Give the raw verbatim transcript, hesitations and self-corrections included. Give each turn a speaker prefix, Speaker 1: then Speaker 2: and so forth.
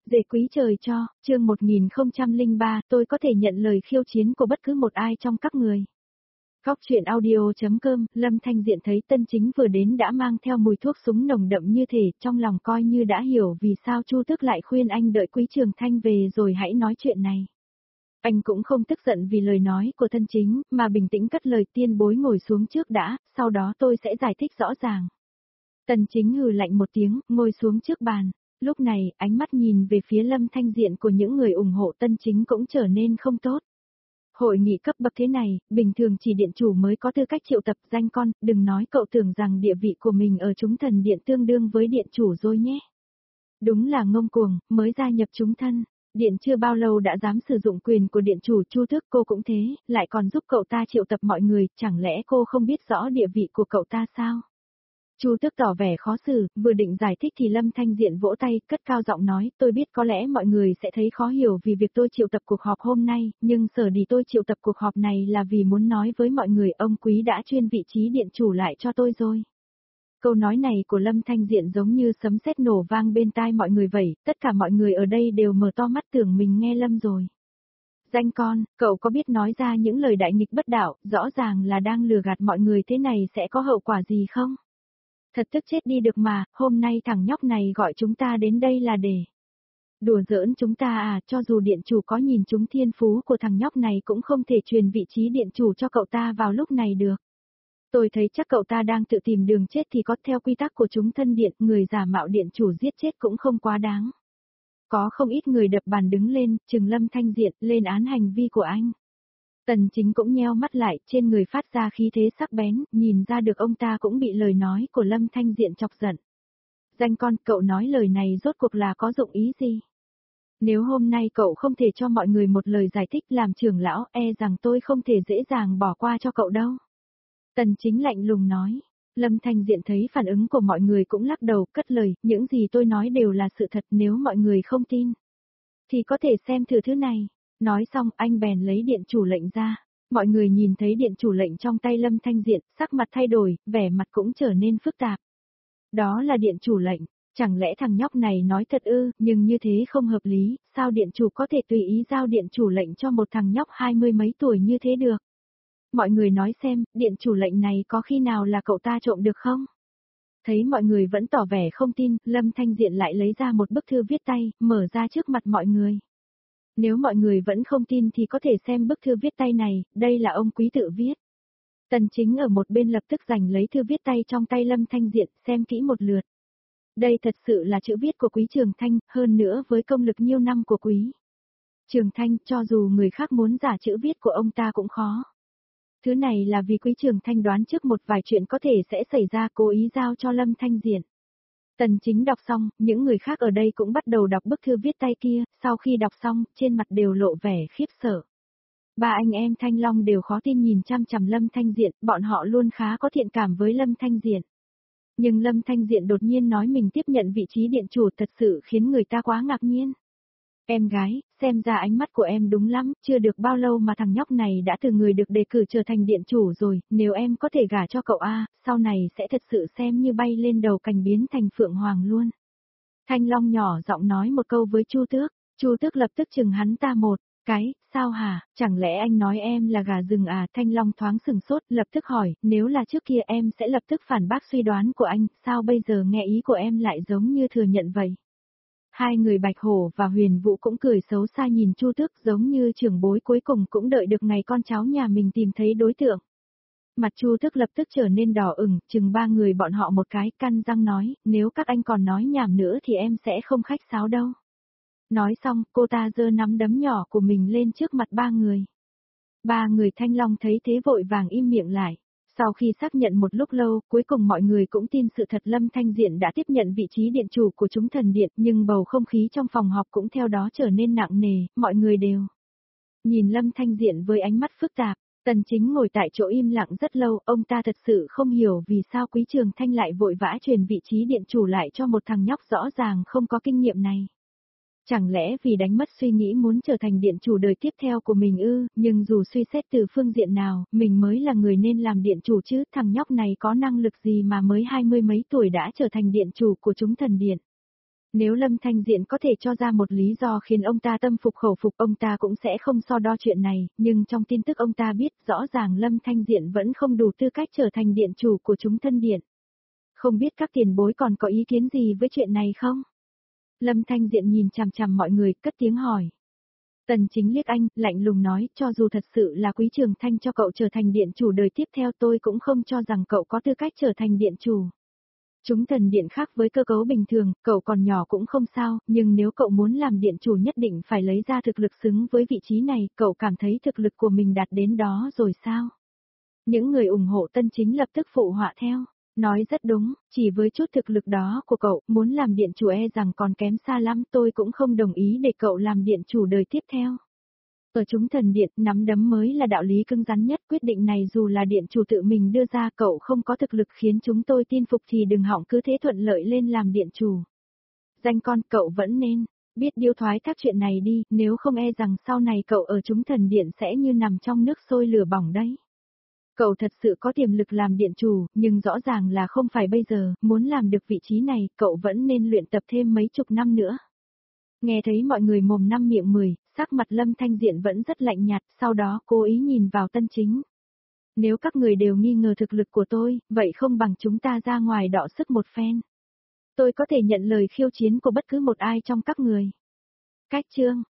Speaker 1: Dễ quý trời cho, chương một nghìn không trăm lẻ ba, tôi có thể nhận lời khiêu chiến của bất cứ một ai trong các người. Góc truyện audio.com, Lâm Thanh Diện thấy Tân Chính vừa đến đã mang theo mùi thuốc súng nồng đậm như thể, trong lòng coi như đã hiểu vì sao Chu Tước lại khuyên anh đợi Quý Trường Thanh về rồi hãy nói chuyện này. Anh cũng không tức giận vì lời nói của Tân Chính, mà bình tĩnh cất lời tiên bối ngồi xuống trước đã, sau đó tôi sẽ giải thích rõ ràng. Tân Chính hừ lạnh một tiếng, ngồi xuống trước bàn. Lúc này, ánh mắt nhìn về phía Lâm Thanh Diện của những người ủng hộ Tân Chính cũng trở nên không tốt. Hội nghị cấp bậc thế này, bình thường chỉ điện chủ mới có tư cách triệu tập danh con, đừng nói cậu tưởng rằng địa vị của mình ở chúng thần điện tương đương với điện chủ rồi nhé. Đúng là ngông cuồng, mới gia nhập chúng thân, điện chưa bao lâu đã dám sử dụng quyền của điện chủ. Chu Tước cô cũng thế, lại còn giúp cậu ta triệu tập mọi người, chẳng lẽ cô không biết rõ địa vị của cậu ta sao? Chu Tước tỏ vẻ khó xử, vừa định giải thích thì Lâm Thanh Diện vỗ tay, cất cao giọng nói, tôi biết có lẽ mọi người sẽ thấy khó hiểu vì việc tôi triệu tập cuộc họp hôm nay, nhưng sở dĩ tôi triệu tập cuộc họp này là vì muốn nói với mọi người ông Quý đã chuyên vị trí điện chủ lại cho tôi rồi. Câu nói này của Lâm Thanh Diện giống như sấm sét nổ vang bên tai mọi người vậy, tất cả mọi người ở đây đều mở to mắt tưởng mình nghe Lâm rồi. Danh con, cậu có biết nói ra những lời đại nghịch bất đạo, rõ ràng là đang lừa gạt mọi người, thế này sẽ có hậu quả gì không? Thật tức chết đi được mà, hôm nay thằng nhóc này gọi chúng ta đến đây là để đùa giỡn chúng ta à? Cho dù điện chủ có nhìn trúng thiên phú của thằng nhóc này cũng không thể truyền vị trí điện chủ cho cậu ta vào lúc này được. Tôi thấy chắc cậu ta đang tự tìm đường chết thì có, theo quy tắc của chúng thân điện, người giả mạo điện chủ giết chết cũng không quá đáng. Có không ít người đập bàn đứng lên, trừng Lâm Thanh Diện, lên án hành vi của anh. Tần Chính cũng nheo mắt lại, trên người phát ra khí thế sắc bén, nhìn ra được ông ta cũng bị lời nói của Lâm Thanh Diện chọc giận. Danh con, cậu nói lời này rốt cuộc là có dụng ý gì? Nếu hôm nay cậu không thể cho mọi người một lời giải thích làm trưởng lão, e rằng tôi không thể dễ dàng bỏ qua cho cậu đâu. Tần Chính lạnh lùng nói. Lâm Thanh Diện thấy phản ứng của mọi người cũng lắc đầu, cất lời, những gì tôi nói đều là sự thật, nếu mọi người không tin thì có thể xem thử thứ này. Nói xong, anh bèn lấy điện chủ lệnh ra. Mọi người nhìn thấy điện chủ lệnh trong tay Lâm Thanh Diện, sắc mặt thay đổi, vẻ mặt cũng trở nên phức tạp. Đó là điện chủ lệnh, chẳng lẽ thằng nhóc này nói thật ư? Nhưng như thế không hợp lý, sao điện chủ có thể tùy ý giao điện chủ lệnh cho một thằng nhóc hai mươi mấy tuổi như thế được? Mọi người nói xem, điện chủ lệnh này có khi nào là cậu ta trộm được không? Thấy mọi người vẫn tỏ vẻ không tin, Lâm Thanh Diện lại lấy ra một bức thư viết tay, mở ra trước mặt mọi người. Nếu mọi người vẫn không tin thì có thể xem bức thư viết tay này, đây là ông Quý tự viết. Tần Chính ở một bên lập tức giành lấy thư viết tay trong tay Lâm Thanh Diện, xem kỹ một lượt. Đây thật sự là chữ viết của Quý Trường Thanh, hơn nữa với công lực nhiêu năm của Quý Trường Thanh, cho dù người khác muốn giả chữ viết của ông ta cũng khó. Thứ này là vì Quý Trường Thanh đoán trước một vài chuyện có thể sẽ xảy ra, cố ý giao cho Lâm Thanh Diện. Tần Chính đọc xong, những người khác ở đây cũng bắt đầu đọc bức thư viết tay kia, sau khi đọc xong, trên mặt đều lộ vẻ khiếp sợ. Ba anh em Thanh Long đều khó tin nhìn chăm chằm Lâm Thanh Diện, bọn họ luôn khá có thiện cảm với Lâm Thanh Diện. Nhưng Lâm Thanh Diện đột nhiên nói mình tiếp nhận vị trí điện chủ thật sự khiến người ta quá ngạc nhiên. Em gái, xem ra ánh mắt của em đúng lắm, chưa được bao lâu mà thằng nhóc này đã từ người được đề cử trở thành điện chủ rồi, nếu em có thể gả cho cậu A, sau này sẽ thật sự xem như bay lên đầu cành biến thành phượng hoàng luôn. Thanh Long nhỏ giọng nói một câu với Chu Tước, Chu Tước lập tức chừng hắn ta một cái, sao hả, chẳng lẽ anh nói em là gà rừng à? Thanh Long thoáng sừng sốt, lập tức hỏi, nếu là trước kia em sẽ lập tức phản bác suy đoán của anh, sao bây giờ nghe ý của em lại giống như thừa nhận vậy? Hai người Bạch Hổ và Huyền Vũ cũng cười xấu xa nhìn Chu Tước, giống như trưởng bối cuối cùng cũng đợi được ngày con cháu nhà mình tìm thấy đối tượng. Mặt Chu Tước lập tức trở nên đỏ ửng, chừng ba người bọn họ một cái, căn răng nói, nếu các anh còn nói nhảm nữa thì em sẽ không khách sáo đâu. Nói xong, cô ta giơ nắm đấm nhỏ của mình lên trước mặt ba người. Ba người Thanh Long thấy thế vội vàng im miệng lại. Sau khi xác nhận một lúc lâu, cuối cùng mọi người cũng tin sự thật, Lâm Thanh Diện đã tiếp nhận vị trí điện chủ của chúng thần điện, nhưng bầu không khí trong phòng họp cũng theo đó trở nên nặng nề, mọi người đều nhìn Lâm Thanh Diện với ánh mắt phức tạp. Tần Chính ngồi tại chỗ im lặng rất lâu, ông ta thật sự không hiểu vì sao Quý Trường Thanh lại vội vã truyền vị trí điện chủ lại cho một thằng nhóc rõ ràng không có kinh nghiệm này. Chẳng lẽ vì đánh mất suy nghĩ muốn trở thành điện chủ đời tiếp theo của mình ư? Nhưng dù suy xét từ phương diện nào, mình mới là người nên làm điện chủ chứ, thằng nhóc này có năng lực gì mà mới hai mươi mấy tuổi đã trở thành điện chủ của chúng thần điện. Nếu Lâm Thanh Diện có thể cho ra một lý do khiến ông ta tâm phục khẩu phục, ông ta cũng sẽ không so đo chuyện này, nhưng trong tin tức ông ta biết rõ ràng Lâm Thanh Diện vẫn không đủ tư cách trở thành điện chủ của chúng thân điện. Không biết các tiền bối còn có ý kiến gì với chuyện này không? Lâm Thanh Diện nhìn chằm chằm mọi người, cất tiếng hỏi. Tần Chính liếc anh, lạnh lùng nói, cho dù thật sự là Quý Trường Thanh cho cậu trở thành điện chủ đời tiếp theo, tôi cũng không cho rằng cậu có tư cách trở thành điện chủ. Chúng thần điện khác với cơ cấu bình thường, cậu còn nhỏ cũng không sao, nhưng nếu cậu muốn làm điện chủ nhất định phải lấy ra thực lực xứng với vị trí này, cậu cảm thấy thực lực của mình đạt đến đó rồi sao? Những người ủng hộ Tân Chính lập tức phụ họa theo. Nói rất đúng, chỉ với chút thực lực đó của cậu, muốn làm điện chủ e rằng còn kém xa lắm, tôi cũng không đồng ý để cậu làm điện chủ đời tiếp theo. Ở chúng thần điện, nắm đấm mới là đạo lý cứng rắn nhất, quyết định này dù là điện chủ tự mình đưa ra, cậu không có thực lực khiến chúng tôi tin phục thì đừng hỏng cứ thế thuận lợi lên làm điện chủ. Danh con, cậu vẫn nên biết điêu thoái thác chuyện này đi, nếu không e rằng sau này cậu ở chúng thần điện sẽ như nằm trong nước sôi lửa bỏng đấy. Cậu thật sự có tiềm lực làm điện chủ, nhưng rõ ràng là không phải bây giờ, muốn làm được vị trí này, cậu vẫn nên luyện tập thêm mấy chục năm nữa. Nghe thấy mọi người mồm năm miệng mười, sắc mặt Lâm Thanh Diện vẫn rất lạnh nhạt, sau đó cố ý nhìn vào Tân Chính. Nếu các người đều nghi ngờ thực lực của tôi, vậy không bằng chúng ta ra ngoài đọ sức một phen. Tôi có thể nhận lời khiêu chiến của bất cứ một ai trong các người. Cách chương